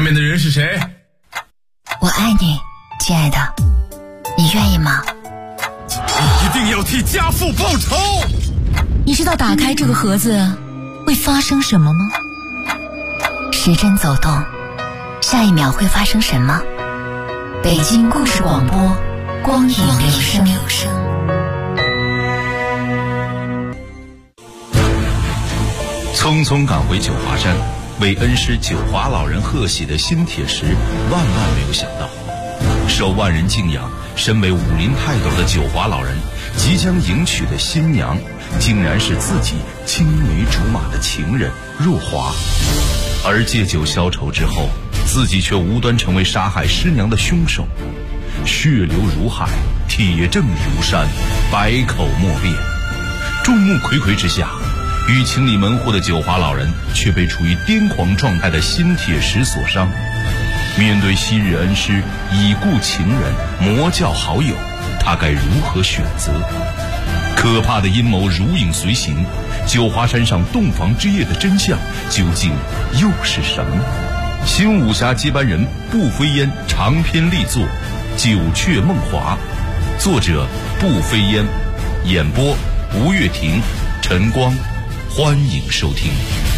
面的人是谁？ 我爱你，亲爱的，你愿意吗？ 你一定要替家父报仇！ 你知道打开这个盒子会发生什么吗？时针走动，下一秒会发生什么？北京故事广播，光影留声。 匆匆赶回九华山，为恩师九华老人贺喜的新铁石，万没有想到，受万人敬仰、身为武林泰斗的九华老人，即将迎娶的新娘，竟然是自己青梅竹马的情人若华。而借酒消愁之后，自己却无端成为杀害师娘的凶手，血流如海，铁证如山，百口莫辩。众目睽睽之下，与情理门户的九华老人却被处于癫狂状态的新铁石所伤。面对昔日恩师、已故情人、魔教好友，他该如何选择？可怕的阴谋如影随形，九华山上洞房之夜的真相究竟又是什么？新武侠接班人步飞烟长篇力作《九雀梦华》，作者步飞烟，演播吴月婷、陈光，欢迎收听。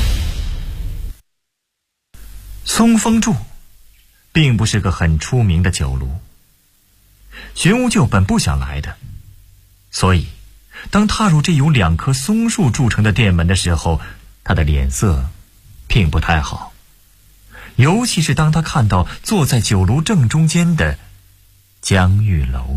松风柱并不是个很出名的酒楼，荀无咎本不想来的，所以当踏入这由2棵松树铸成的店门的时候，他的脸色并不太好，尤其是当他看到坐在酒楼正中间的江玉楼。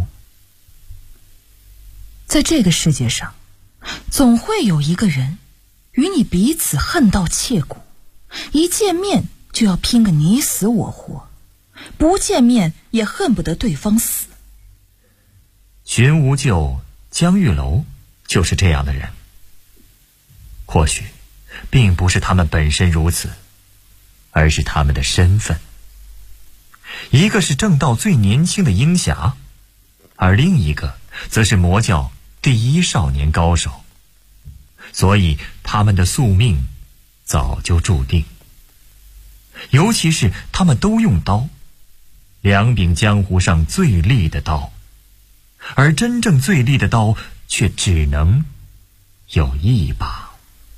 在这个世界上，总会有一个人与你彼此恨到切骨，一见面就要拼个你死我活，不见面也恨不得对方死。 荀无咎、江玉楼就是这样的人。或许并不是他们本身如此，而是他们的身份。一个是正道最年轻的鹰侠，而另一个则是魔教第一少年高手，所以他们的宿命早就注定。尤其是他们都用刀，2柄江湖上最利的刀，而真正最利的刀却只能有一把。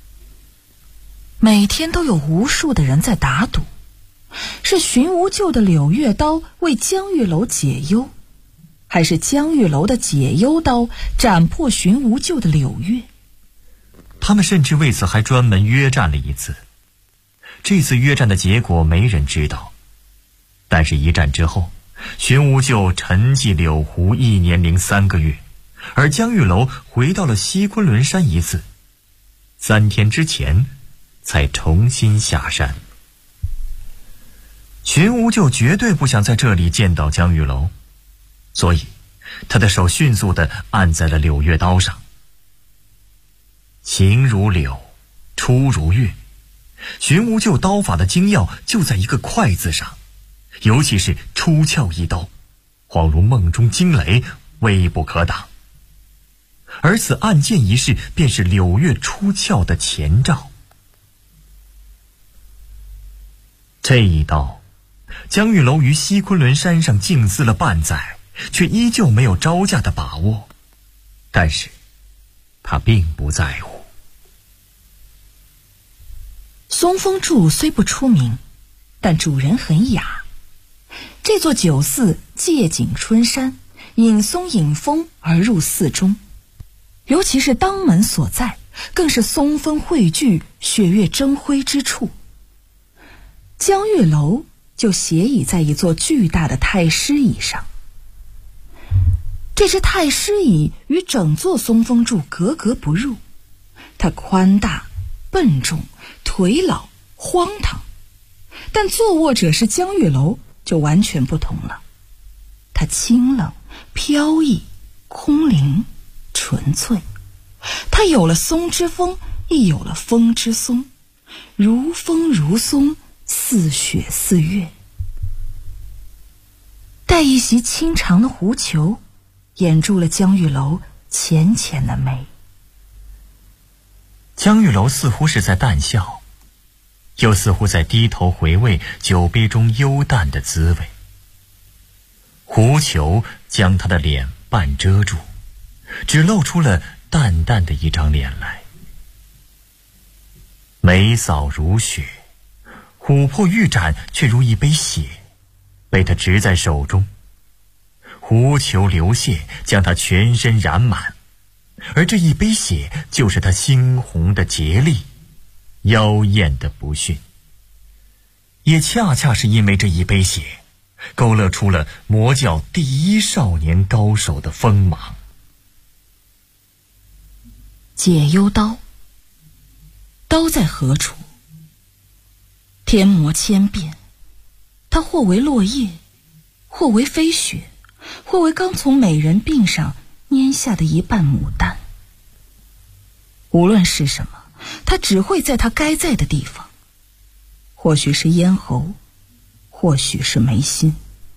每天都有无数的人在打赌，是荀无咎的柳月刀为江玉楼解忧，还是江玉楼的解忧刀斩破荀无咎的柳月？ 他们甚至为此还专门约战了一次。这次约战的结果没人知道，但是一战之后，荀无咎沉寂柳湖1年零3个月，而江玉楼回到了西昆仑山一次，3天之前才重新下山。荀无咎绝对不想在这里见到江玉楼，所以他的手迅速地按在了柳月刀上。行如柳，出如月，荀无咎刀法的精要就在一个快字上，尤其是出鞘一刀，恍如梦中惊雷，微不可挡。而此按剑一事便是柳月出鞘的前兆。这一刀，江玉楼于西昆仑山上静思了半载，却依旧没有招架的把握，但是他并不在乎。 松风柱虽不出名，但主人很雅。这座酒肆借景春山，引松引风而入寺中，尤其是当门所在，更是松风汇聚、雪月争辉之处。江玉楼就斜倚在一座巨大的太师椅上，这只太师椅与整座松风柱格格不入，它宽大、笨重、腿老、荒唐，但坐卧者是江玉楼就完全不同了。它清冷、飘逸、空灵、纯粹，它有了松之风，亦有了风之松，如风如松，似雪似月。带一袭清长的狐裘掩住了江玉楼浅浅的眉。 江玉楼似乎是在淡笑， 又似乎在低头回味酒杯中幽淡的滋味。狐裘将他的脸半遮住，只露出了淡淡的一张脸来。眉扫如雪，琥珀玉盏却如一杯血，被他执在手中。狐裘流泻，将他全身染满，而这一杯血就是他猩红的竭力，妖艳的不驯。也恰恰是因为这一杯血，勾勒出了魔教第一少年高手的锋芒。 解忧刀，刀在何处？天魔千变，它或为落叶，或为飞雪，或为刚从美人鬓上拈下的一瓣牡丹。无论是什么，它只会在它该在的地方。或许是咽喉，或许是眉心。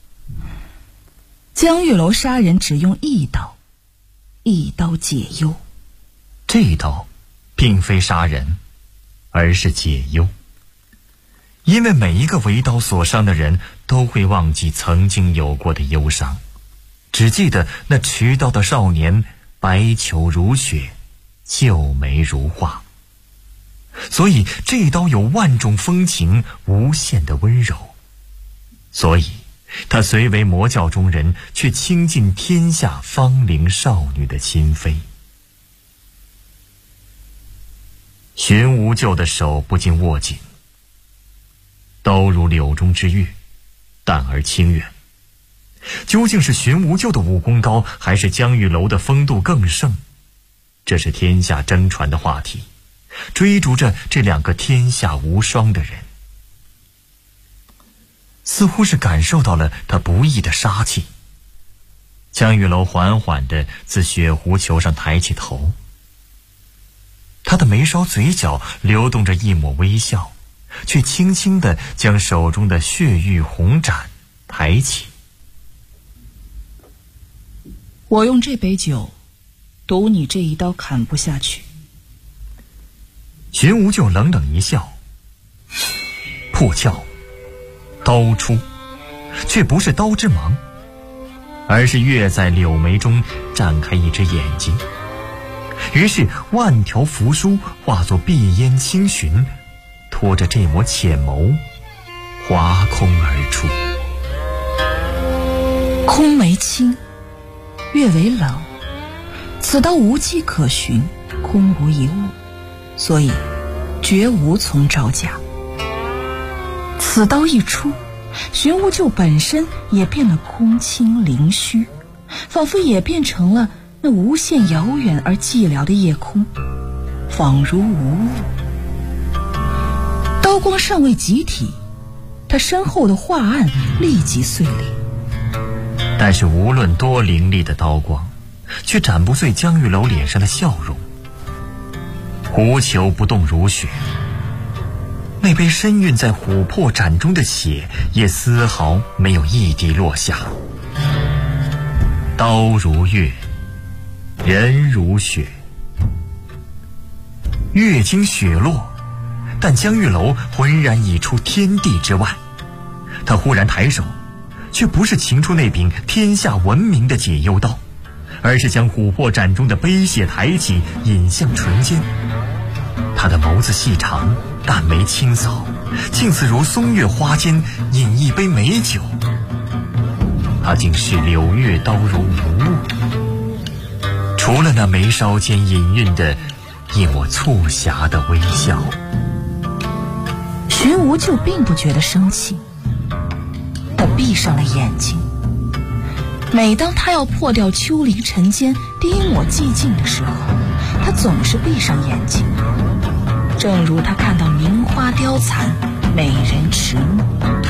江玉楼杀人只用一刀，一刀解忧。 这一刀并非杀人，而是解忧。因为每一个为刀所伤的人都会忘记曾经有过的忧伤，只记得那持刀的少年白裘如雪，秀眉如画。所以这一刀有万种风情，无限的温柔。所以他虽为魔教中人，却倾尽天下芳龄少女的心扉。荀无咎的手不禁握紧，刀如柳中之玉，淡而清远。究竟是荀无咎的武功高，还是江玉楼的风度更盛？这是天下争传的话题，追逐着这两个天下无双的人。似乎是感受到了他不义的杀气，江玉楼缓缓地自血狐裘上抬起头，他的眉梢嘴角流动着一抹微笑，却轻轻地将手中的血玉红盏抬起。 我用这杯酒赌你这一刀砍不下去。 荀无咎冷冷一笑，破鞘刀出，却不是刀之芒，而是跃在柳眉中展开一只眼睛。于是万条扶疏化作碧烟轻寻，拖着这抹浅眸划空而出。 空眉清，月为冷，此刀无迹可寻，空无一物，所以绝无从招架。此刀一出，荀无咎本身也变得空清灵虚，仿佛也变成了那无限遥远而寂寥的夜空，仿如无物。刀光尚未集体，他身后的画案立即碎裂。 但是无论多凌厉的刀光，却斩不碎江玉楼脸上的笑容。狐裘不动如雪，那杯深蕴在琥珀盏中的血也丝毫没有一滴落下。刀如月，人如雪，月经雪落，但江玉楼浑然已出天地之外。他忽然抬手，却不是擎出那柄天下闻名的解忧刀，而是将琥珀盏中的杯血抬起，引向唇间。他的眸子细长，淡眉轻扫，竟似如松月花间饮一杯美酒。他竟视柳月刀如无物，除了那眉梢间隐蕴的一抹促狭的微笑。 荀无咎并不觉得生气，他闭上了眼睛。每当他要破掉丘陵尘间第一抹寂静的时候，他总是闭上眼睛，正如他看到名花凋残，美人迟暮。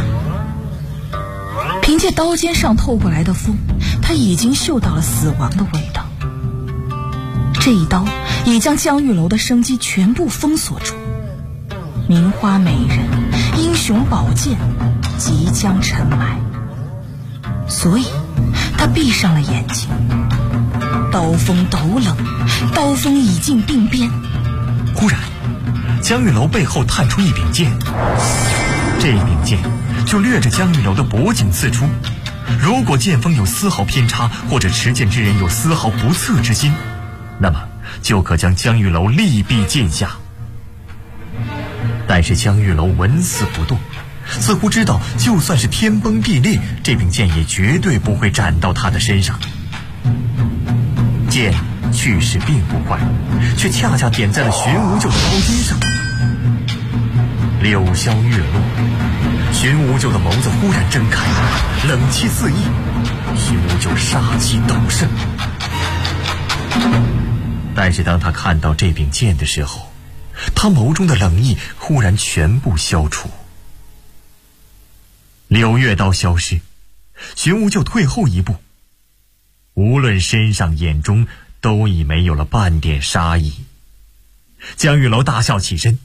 凭借刀尖上透过来的风，他已经嗅到了死亡的味道。这一刀已将江玉楼的生机全部封锁住，名花美人，英雄宝剑即将沉埋，所以他闭上了眼睛。刀锋陡冷，刀锋已近鬓边。 忽然江玉楼背后探出一柄剑，这柄剑就掠着江玉楼的脖颈刺出。如果剑锋有丝毫偏差，或者持剑之人有丝毫不测之心，那么就可将江玉楼力毙剑下。但是江玉楼纹丝不动，似乎知道就算是天崩地裂，这柄剑也绝对不会斩到他的身上。剑去势并不快，却恰恰点在了荀无咎的刀尖上。柳萧月落，荀无咎的眸子忽然睁开，冷气四溢，荀无咎杀气陡盛。但是当他看到这柄剑的时候，他眸中的冷意忽然全部消除。柳月刀消失，荀无咎退后一步，无论身上眼中都已没有了半点杀意。江玉楼大笑起身，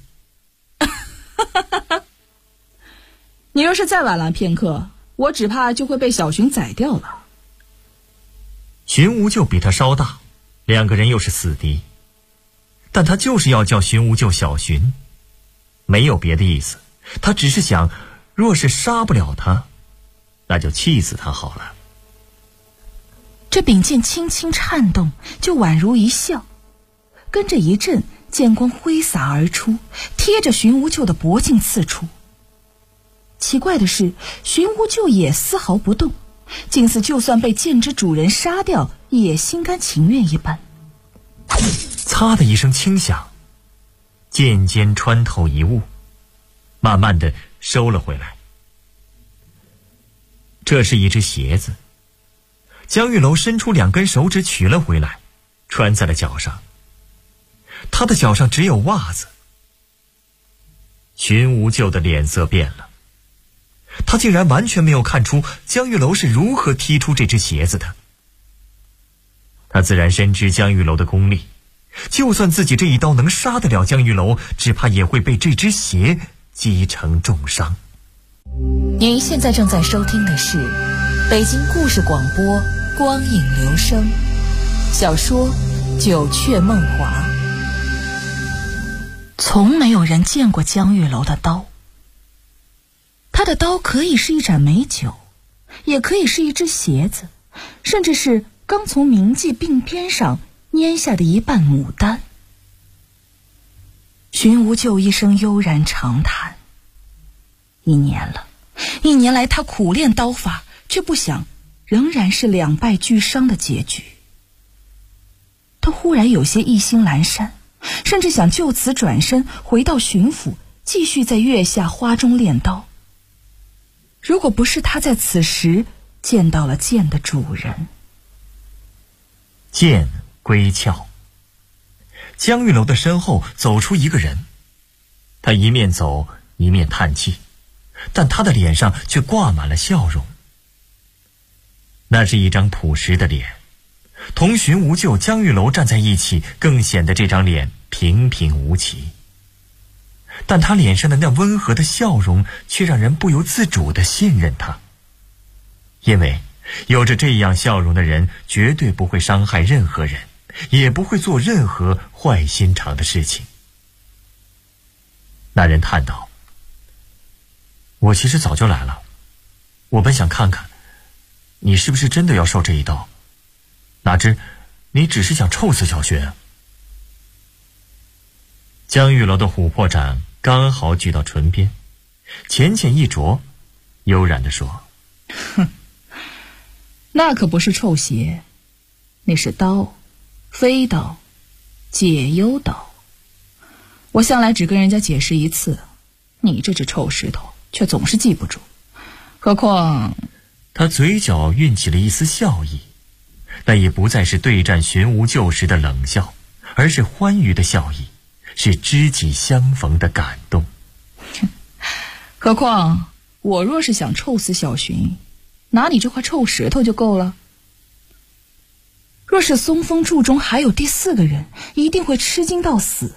你若是再晚来片刻，我只怕就会被小荀宰掉了。 荀无咎比他稍大，两个人又是死敌，但他就是要叫荀无咎小荀，没有别的意思，他只是想，若是杀不了他，那就气死他好了。 这柄剑轻轻颤动，就宛如一笑，跟着一阵剑光挥洒而出，贴着荀无咎的脖颈刺出。奇怪的是，荀无咎也丝毫不动，竟似就算被剑之主人杀掉，也心甘情愿一般。 擦的一声轻响，剑尖穿透一物，慢慢的收了回来。这是一只鞋子，江玉楼伸出两根手指取了回来，穿在了脚上。他的脚上只有袜子。荀无咎的脸色变了，他竟然完全没有看出江玉楼是如何踢出这只鞋子的。他自然深知江玉楼的功力，就算自己这一刀能杀得了江玉楼，只怕也会被这只鞋击成重伤。 您现在正在收听的是北京故事广播光影留声小说《九雀梦华》。 从没有人见过江玉楼的刀，他的刀可以是一盏美酒，也可以是一只鞋子，甚至是刚从铭记鬓边上拈下的一瓣牡丹。荀无咎一声悠然长叹，一年来他苦练刀法，却不想仍然是两败俱伤的结局。他忽然有些意兴阑珊，甚至想就此转身回到荀府，继续在月下花中练刀。如果不是他在此时见到了剑的主人。 剑归鞘，江玉楼的身后走出一个人，他一面走一面叹气，但他的脸上却挂满了笑容。那是一张朴实的脸，同荀无咎、江玉楼站在一起，更显得这张脸平平无奇。但他脸上的那温和的笑容，却让人不由自主地信任他，因为有着这样笑容的人，绝对不会伤害任何人，也不会做任何坏心肠的事情。那人叹道：“我其实早就来了，我本想看看你是不是真的要受这一刀，哪知你只是想臭死小荀。”江玉楼的琥珀掌刚好举到唇边，浅浅一啄，悠然地说：“ 哼，那可不是臭鞋，那是刀，飞刀，解忧刀。我向来只跟人家解释一次，你这只臭石头却总是记不住，何况……” 他嘴角运起了一丝笑意，那也不再是对战荀无咎时的冷笑，而是欢愉的笑意，是知己相逢的感动。 何况我若是想臭死小荀，拿你这块臭石头就够了。若是松风柱中还有第四个人，一定会吃惊到死。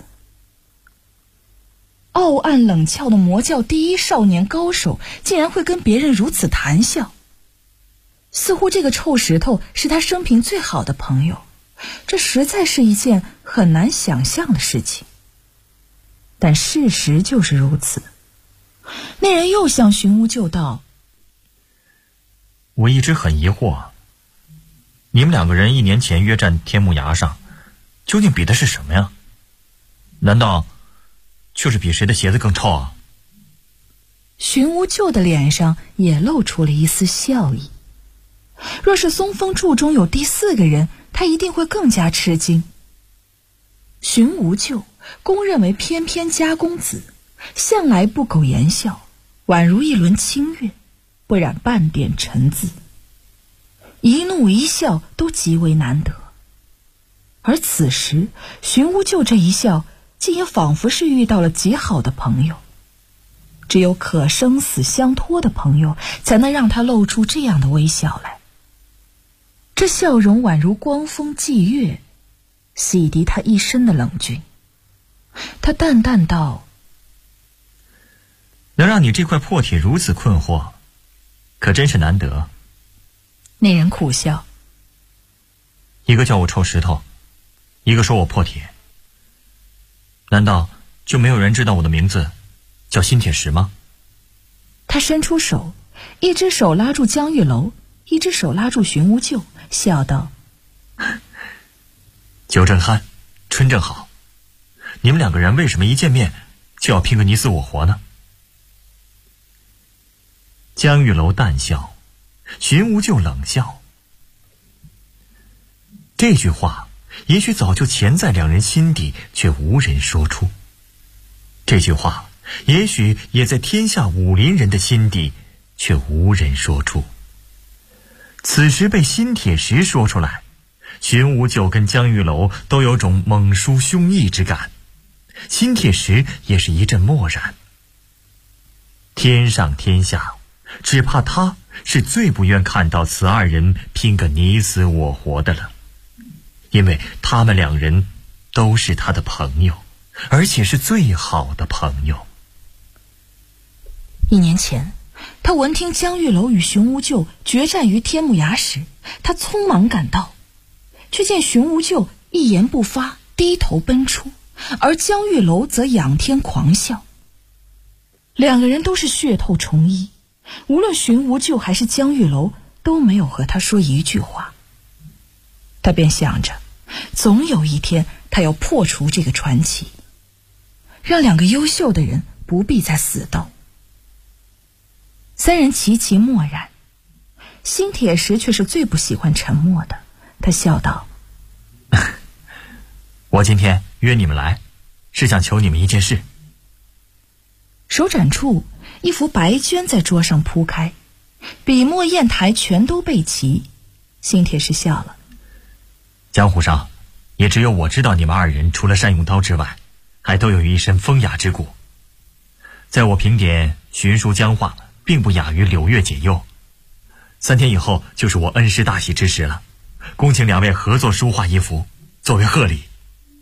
傲岸冷峭的魔教第一少年高手，竟然会跟别人如此谈笑，似乎这个臭石头是他生平最好的朋友，这实在是一件很难想象的事情。 但事实就是如此。那人又向荀无咎道： 我一直很疑惑，你们两个人1年前约战天木崖上，究竟比的是什么呀？难道就是比谁的鞋子更臭啊？ 荀无咎的脸上也露出了一丝笑意。若是松风柱中有第4个人，他一定会更加吃惊。荀无咎公认为翩翩家公子，向来不苟言笑，宛如一轮清月，不染半点尘渍，一怒一笑都极为难得。而此时荀无咎这一笑，竟也仿佛是遇到了极好的朋友。只有可生死相托的朋友，才能让他露出这样的微笑来。这笑容宛如光风霁月，洗涤他一身的冷峻。他淡淡道： 能让你这块破铁如此困惑，可真是难得。 那人苦笑： 一个叫我臭石头，一个说我破铁，难道就没有人知道我的名字叫新铁石吗？ 他伸出手，一只手拉住江玉楼，一只手拉住荀无咎，笑道： 酒正酣，春正好，你们两个人为什么一见面就要拼个你死我活呢？江玉楼淡笑，荀无咎冷笑。这句话也许早就潜在两人心底，却无人说出。这句话也许也在天下武林人的心底，却无人说出。此时被新铁石说出来，荀无咎跟江玉楼都有种猛抒胸臆之感，新铁石也是一阵默然。天上天下，只怕他是最不愿看到此二人拼个你死我活的了，因为他们两人都是他的朋友，而且是最好的朋友。 1年前，他闻听江玉楼与荀无咎决战于天木崖时，他匆忙赶到，却见荀无咎一言不发，低头奔出，而江玉楼则仰天狂笑。两个人都是血透重衣，无论荀无咎还是江玉楼都没有和他说一句话。他便想着，总有一天他要破除这个传奇，让两个优秀的人不必再死斗。三人齐齐默然，新铁石却是最不喜欢沉默的。他笑道： 我今天约你们来，是想求你们一件事。 手展处，一幅白绢在桌上铺开，笔墨砚台全都备齐。新铁石笑了： 江湖上也只有我知道，你们二人除了善用刀之外，还都有一身风雅之骨。在我评点荀书江话，并不亚于柳月解忧。3天以后就是我恩师大喜之时了，恭请两位合作书画一幅，作为贺礼。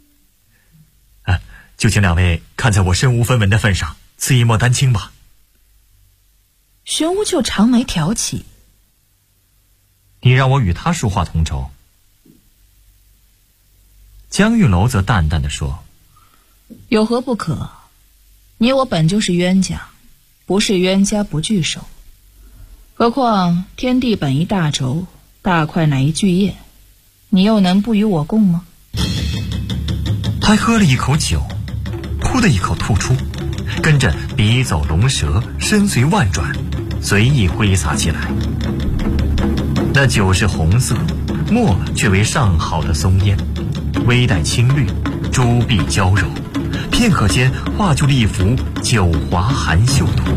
就请两位看在我身无分文的份上，赐一墨丹青吧。 荀无咎长眉挑起： 你让我与他书画同酬。江玉楼则淡淡地说： 有何不可？你我本就是冤家，不是冤家不聚首。何况天地本一大轴，大块乃一巨业，你又能不与我共吗？ 他喝了一口酒，噗的一口吐出，跟着笔走龙蛇，身随万转，随意挥洒起来。那酒是红色，墨却为上好的松烟，微带青绿，朱碧娇柔，片刻间画就了一幅九华含秀图。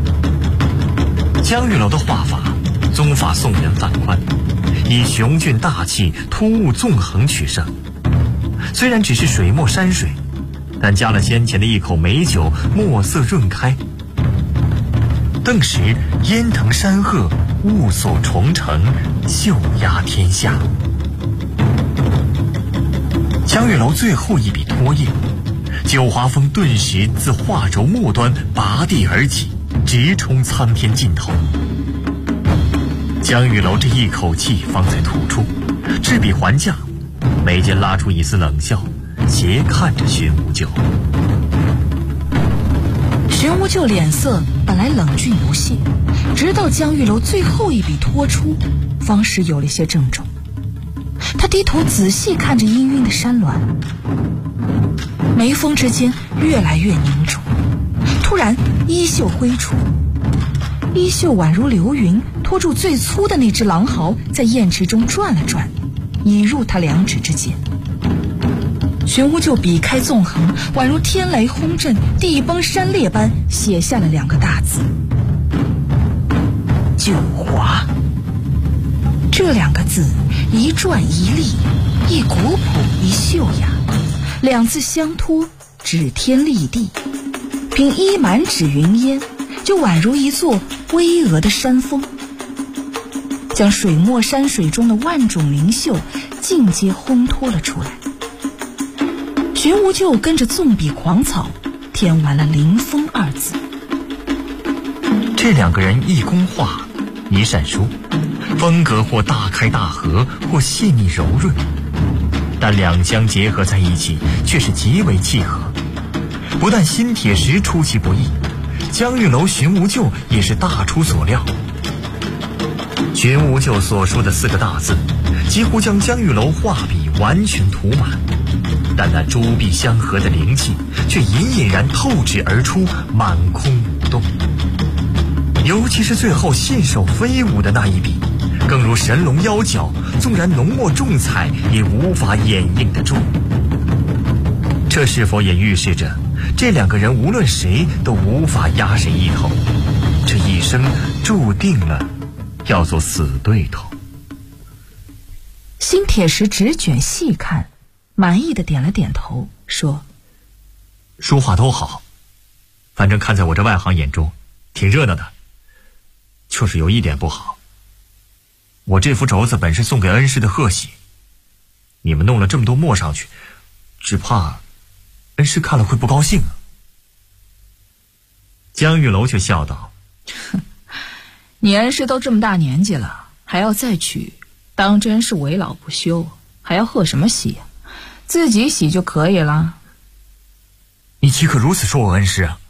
江玉楼的画法宗法宋人范宽，以雄峻大气、突兀纵横取胜。虽然只是水墨山水，但加了先前的一口美酒，墨色润开。顿时烟腾山壑，雾锁重城，秀压天下。江玉楼最后一笔拖印，九华峰顿时自画轴末端拔地而起，直冲苍天尽头。江玉楼这一口气方才吐出，执笔还价，眉间拉出一丝冷笑，斜看着荀无咎。 玄无咎脸色本来冷峻不屑，直到江玉楼最后一笔拖出，方时有了些郑重。他低头仔细看着氤氲的山峦，眉峰之间越来越凝重。突然衣袖挥出，衣袖宛如流云，拖住最粗的那只狼毫，在砚池中转了转，已入他两指之间。玄无咎笔开纵横，宛如天雷轰震，地崩山裂般写下了2个大字：九华。这2个字一转一立，一古朴一秀雅，2字相托，指天立地，凭一满指云烟，就宛如一座巍峨的山峰，将水墨山水中的万种灵秀尽皆烘托了出来。玄无咎跟着纵笔狂草，填完了凌风2字。 这2个人一工画，一扇书，风格或大开大合，或细腻柔润，但两相结合在一起，却是极为契合。不但新铁石出其不意，江玉楼、玄无咎也是大出所料。玄无咎所说的4个大字，几乎将江玉楼画笔完全涂满，但那珠碧相合的灵气却隐隐然透指而出，满空舞动。尤其是最后信手飞舞的那一笔，更如神龙妖角，纵然浓墨重彩，也无法掩映得住。这是否也预示着这2个人无论谁都无法压谁一头，这一生注定了要做死对头？ 新铁石纸卷细看，满意的点了点头，说： 书画都好，反正看在我这外行眼中挺热闹的，就是有一点不好，我这幅轴子本是送给恩师的贺喜，你们弄了这么多墨上去，只怕恩师看了会不高兴啊。江玉楼却笑道： 你恩师都这么大年纪了，还要再娶，当真是为老不休，还要贺什么喜啊？自己喜就可以了。 你岂可如此说我恩师啊？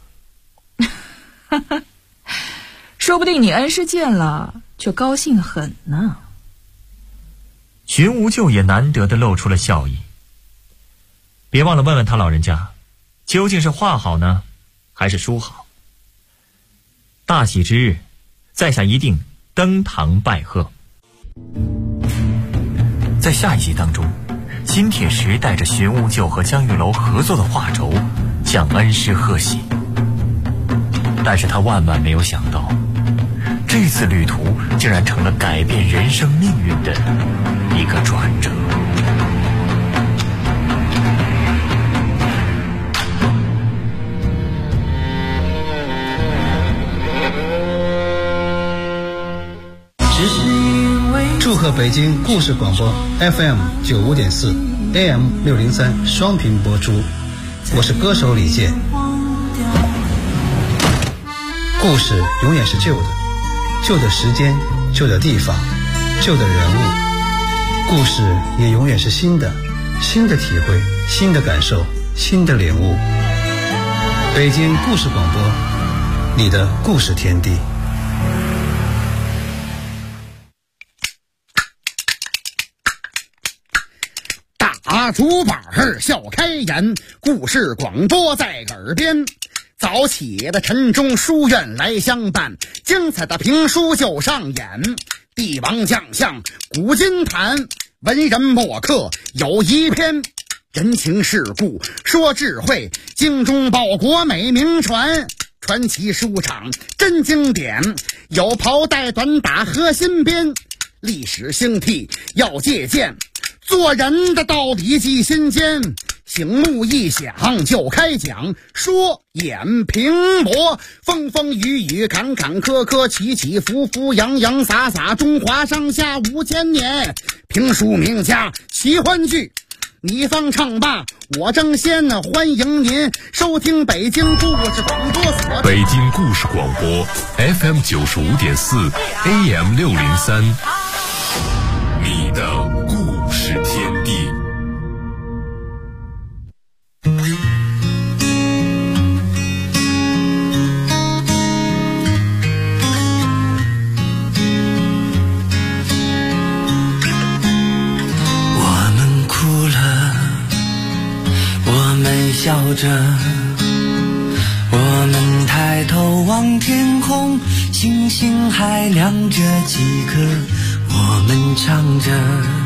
说不定你恩师见了却高兴得很呢。 玄无咎也难得的露出了笑意。别忘了问问他老人家，究竟是画好呢，还是书好？大喜之日，在下一定登堂拜贺。在下一集当中，新铁石带着玄无咎和江玉楼合作的画轴向恩师贺喜，但是他万万没有想到，这次旅途竟然成了改变人生命运的一个转折。 祝贺北京故事广播 FM 95.4 AM 603双频播出，我是歌手李健。故事永远是旧的，旧的时间，旧的地方，旧的人物。故事也永远是新的，新的体会，新的感受，新的领悟。北京故事广播，你的故事天地。 大竹板笑开颜，故事广播在耳边。早起的晨钟书院来相伴，精彩的评书就上演。帝王将相古今谈，文人墨客有一篇。人情世故说智慧，精忠报国美名传。传奇书场真经典，有袍带短打和新编。历史兴替要借鉴，做人的道理记心间。醒目一响就开讲，说演评驳，风风雨雨坎坎坷坷，起起伏伏洋洋洒洒，中华上下5000年。评书名家奇欢剧，你方唱罢我争先，欢迎您收听北京故事广播所。 北京故事广播 FM 95.4 AM 603，你的故事天地。 笑着，我们抬头望天空，星星还亮着几颗，我们唱着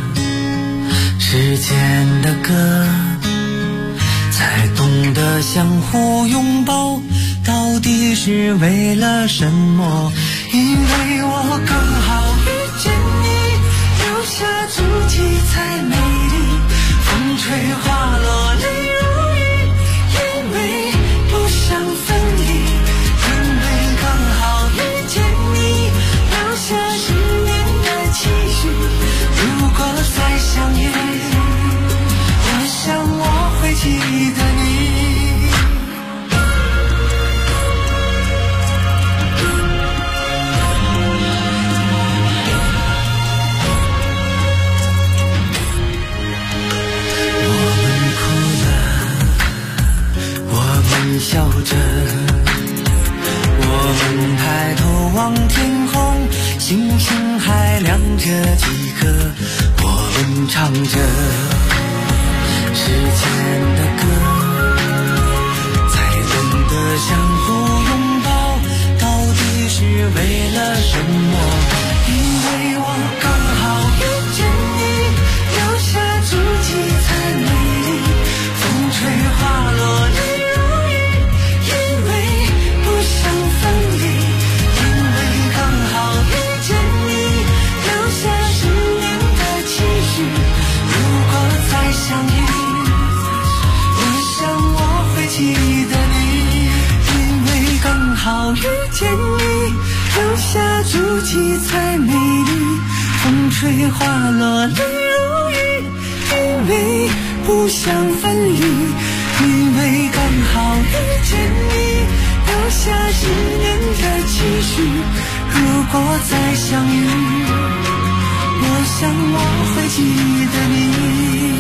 时间的歌，才懂得相互拥抱到底是为了什么。因为我刚好遇见你，留下足迹才美丽，风吹花落泪如雨，因为不想分离。因为刚好遇见你，留下10年的期许，如果再相遇，我想我会记得你。笑着，我们抬头望天空，星星还亮着几颗，我们唱着时间的歌，才懂得相互拥抱到底是为了什么。因为我刚好遇见你，留下足迹才美丽，风吹花落泪相遇，我想我会记得你。因为刚好遇见你，留下足迹才美丽，风吹花落泪如雨，因为不想分离。因为刚好遇见你，留下10年的期许，如果再相遇，我想我会记得你。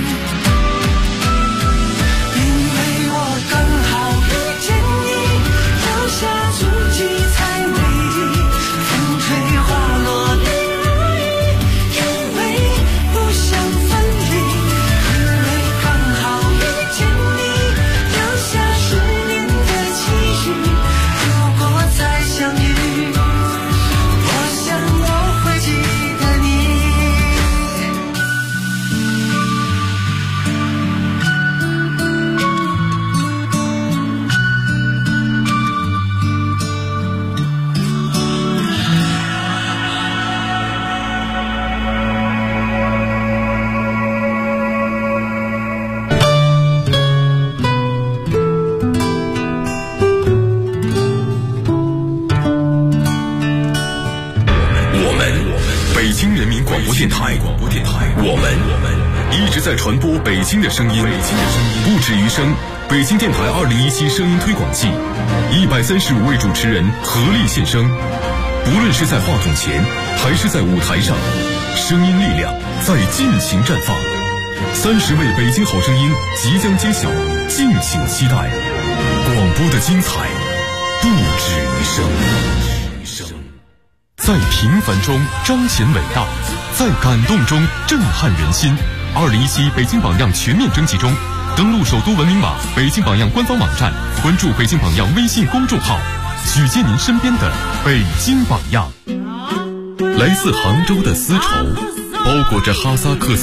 在传播北京的声音，不止于声。北京电台2017声音推广季，135位主持人合力献声。不论是在话筒前，还是在舞台上，声音力量在尽情绽放。30位北京好声音即将揭晓，敬请期待。广播的精彩不止于声。在平凡中彰显伟大，在感动中震撼人心。2017北京榜样全面征集中，登录首都文明网、北京榜样官方网站，关注北京榜样微信公众号，举荐您身边的北京榜样。来自杭州的丝绸，包裹着哈萨克